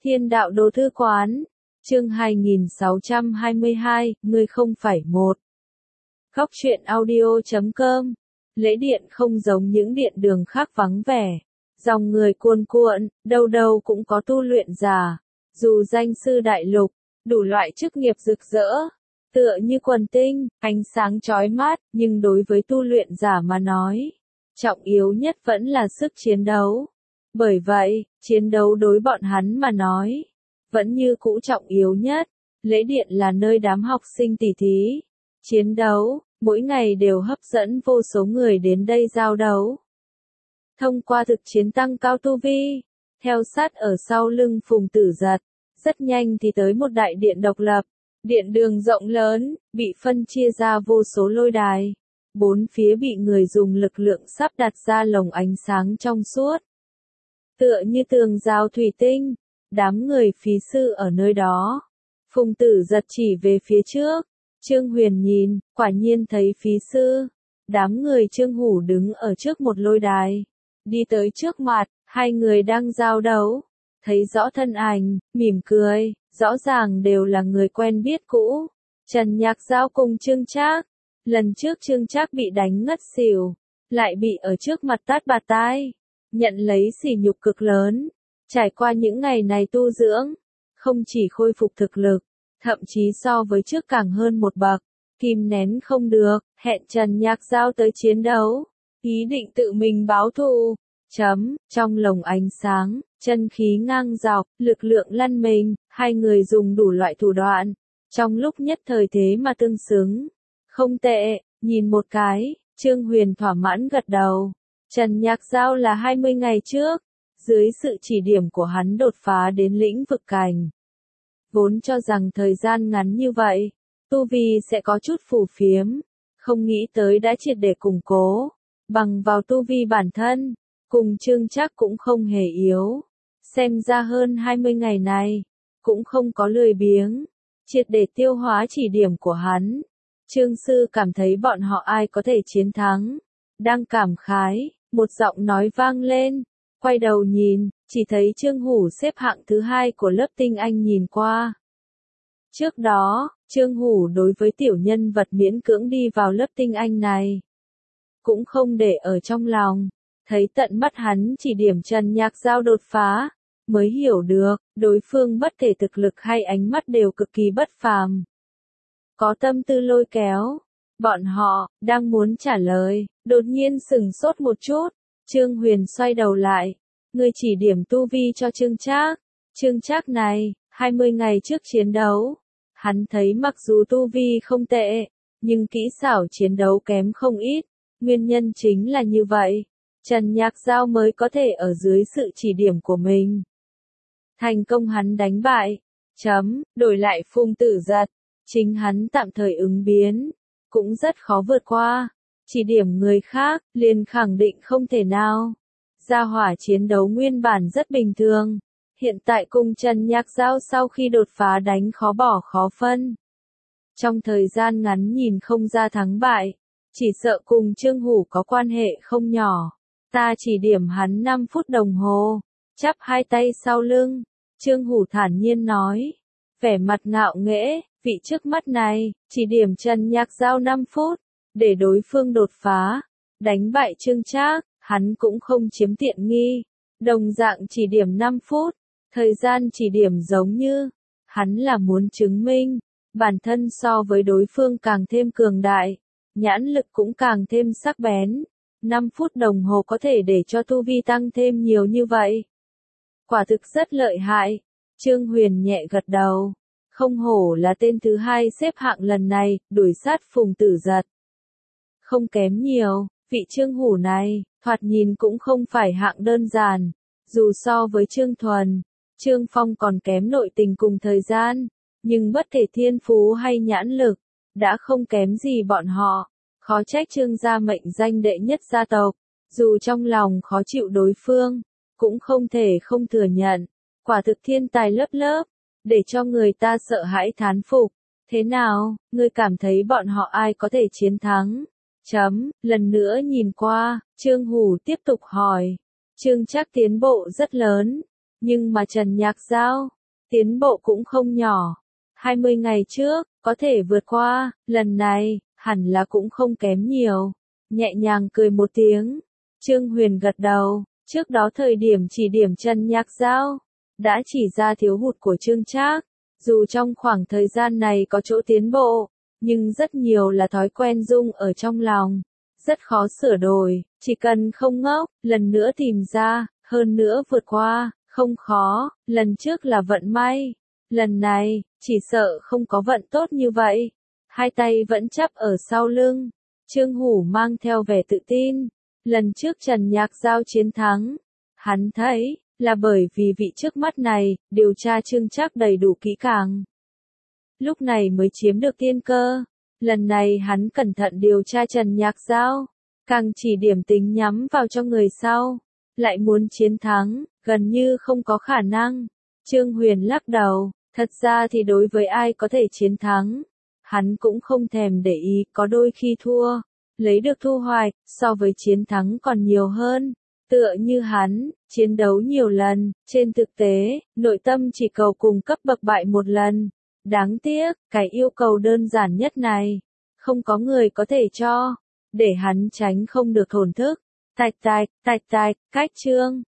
Thiên đạo đồ thư quán, chương 2622, ngươi không phải một. Góc truyện audio.com. Lễ điện không giống những điện đường khác vắng vẻ. Dòng người cuồn cuộn, đâu đâu cũng có tu luyện giả. Dù danh sư đại lục, đủ loại chức nghiệp rực rỡ. Tựa như quần tinh, ánh sáng chói mắt, nhưng đối với tu luyện giả mà nói, trọng yếu nhất vẫn là sức chiến đấu. Bởi vậy, chiến đấu đối bọn hắn mà nói, vẫn như cũ trọng yếu nhất. Lễ điện là nơi đám học sinh tỉ thí, chiến đấu, mỗi ngày đều hấp dẫn vô số người đến đây giao đấu. Thông qua thực chiến tăng cao tu vi, theo sát ở sau lưng Phùng Tử Giật, rất nhanh thì tới một đại điện độc lập. Điện đường rộng lớn, bị phân chia ra vô số lôi đài. Bốn phía bị người dùng lực lượng sắp đặt ra lồng ánh sáng trong suốt. Tựa như tường rào thủy tinh, đám người phí sư ở nơi đó. Phùng Tử Giật chỉ về phía trước, Trương Huyền nhìn, quả nhiên thấy phí sư. Đám người Trương Hủ đứng ở trước một lôi đài. Đi tới trước mặt, hai người đang giao đấu. Thấy rõ thân ảnh, mỉm cười, rõ ràng đều là người quen biết cũ. Trần Nhạc Giao cùng Trương Trác. Lần trước Trương Trác bị đánh ngất xỉu, lại bị ở trước mặt tát bạt tai, nhận lấy sỉ nhục cực lớn. Trải qua những ngày này tu dưỡng, không chỉ khôi phục thực lực, thậm chí so với trước càng hơn một bậc. Kìm nén không được, hẹn Trần Nhạc Giao tới chiến đấu, ý định tự mình báo thù. Trong lồng ánh sáng, chân khí ngang dọc, lực lượng lăn mình, hai người dùng đủ loại thủ đoạn, trong lúc nhất thời thế mà tương xứng. Không tệ, nhìn một cái, Trương Huyền thỏa mãn gật đầu. Trần Nhạc Giao là 20 ngày trước, dưới sự chỉ điểm của hắn đột phá đến lĩnh vực cảnh. Vốn cho rằng thời gian ngắn như vậy, tu vi sẽ có chút phù phiếm, không nghĩ tới đã triệt để củng cố, bằng vào tu vi bản thân, cùng Trương Trác cũng không hề yếu. Xem ra hơn 20 ngày này, cũng không có lười biếng, triệt để tiêu hóa chỉ điểm của hắn. Trương Sư cảm thấy bọn họ ai có thể chiến thắng. Đang cảm khái, một giọng nói vang lên. Quay đầu nhìn, chỉ thấy Trương Hủ xếp hạng thứ 2 của lớp tinh anh nhìn qua. Trước đó, Trương Hủ đối với tiểu nhân vật miễn cưỡng đi vào lớp tinh anh này, cũng không để ở trong lòng. Thấy tận mắt hắn chỉ điểm Trần Nhạc Giao đột phá, mới hiểu được, đối phương bất kể thực lực hay ánh mắt đều cực kỳ bất phàm. Có tâm tư lôi kéo. Bọn họ, đang muốn trả lời, đột nhiên sửng sốt một chút. Trương Huyền xoay đầu lại. Người chỉ điểm tu vi cho Trương Trác. Trương Trác này, 20 ngày trước chiến đấu. Hắn thấy mặc dù tu vi không tệ, nhưng kỹ xảo chiến đấu kém không ít. Nguyên nhân chính là như vậy. Trần Nhạc Giao mới có thể ở dưới sự chỉ điểm của mình. Thành công hắn đánh bại. Đổi lại Phùng Tử Giật. Chính hắn tạm thời ứng biến, cũng rất khó vượt qua. Chỉ điểm người khác, liền khẳng định không thể nào. Gia hỏa chiến đấu nguyên bản rất bình thường. Hiện tại cùng Trần Nhạc Giao sau khi đột phá đánh khó bỏ khó phân. Trong thời gian ngắn nhìn không ra thắng bại, chỉ sợ cùng Trương Hủ có quan hệ không nhỏ. Ta chỉ điểm hắn 5 phút đồng hồ, chắp hai tay sau lưng. Trương Hủ thản nhiên nói, vẻ mặt ngạo nghễ. Vị trước mắt này, chỉ điểm Trần Nhạc Giao 5 phút, để đối phương đột phá, đánh bại Trương Trác, hắn cũng không chiếm tiện nghi. Đồng dạng chỉ điểm 5 phút, thời gian chỉ điểm giống như, hắn là muốn chứng minh, bản thân so với đối phương càng thêm cường đại, nhãn lực cũng càng thêm sắc bén. 5 phút đồng hồ có thể để cho tu vi tăng thêm nhiều như vậy. Quả thực rất lợi hại. Trương Huyền nhẹ gật đầu. Không hổ là tên thứ 2 xếp hạng lần này, đuổi sát Phùng Tử Giật. Không kém nhiều, vị Trương Hủ này, thoạt nhìn cũng không phải hạng đơn giản. Dù so với Trương Thuần, Trương Phong còn kém nội tình cùng thời gian, nhưng bất kể thiên phú hay nhãn lực, đã không kém gì bọn họ. Khó trách Trương gia mệnh danh đệ nhất gia tộc, dù trong lòng khó chịu đối phương, cũng không thể không thừa nhận. Quả thực thiên tài lớp lớp. Để cho người ta sợ hãi thán phục. Thế nào, ngươi cảm thấy bọn họ ai có thể chiến thắng? Lần nữa nhìn qua, Trương Hủ tiếp tục hỏi. Trương Trác tiến bộ rất lớn. Nhưng mà Trần Nhạc Giao, tiến bộ cũng không nhỏ. 20 ngày trước, có thể vượt qua, lần này, hẳn là cũng không kém nhiều. Nhẹ nhàng cười một tiếng, Trương Huyền gật đầu, trước đó thời điểm chỉ điểm Trần Nhạc Giao, đã chỉ ra thiếu hụt của Trương Trác. Dù trong khoảng thời gian này có chỗ tiến bộ, nhưng rất nhiều là thói quen dung ở trong lòng, rất khó sửa đổi, chỉ cần không ngốc, lần nữa tìm ra, hơn nữa vượt qua, không khó, lần trước là vận may, lần này, chỉ sợ không có vận tốt như vậy. Hai tay vẫn chắp ở sau lưng, Trương Hủ mang theo vẻ tự tin, lần trước Trần Nhạc Giao chiến thắng, hắn thấy, là bởi vì vị trước mắt này, điều tra Trương Trác đầy đủ kỹ càng. Lúc này mới chiếm được tiên cơ. Lần này hắn cẩn thận điều tra Trần Nhạc Giao, càng chỉ điểm tính nhắm vào cho người sau, lại muốn chiến thắng, gần như không có khả năng. Trương Huyền lắc đầu, thật ra thì đối với ai có thể chiến thắng, hắn cũng không thèm để ý, có đôi khi thua, lấy được thu hoạch, so với chiến thắng còn nhiều hơn. Tựa như hắn, chiến đấu nhiều lần, trên thực tế, nội tâm chỉ cầu cùng cấp bậc bại một lần. Đáng tiếc, cái yêu cầu đơn giản nhất này, không có người có thể cho, để hắn tránh không được thổn thức. Tạch tạch, cách chương.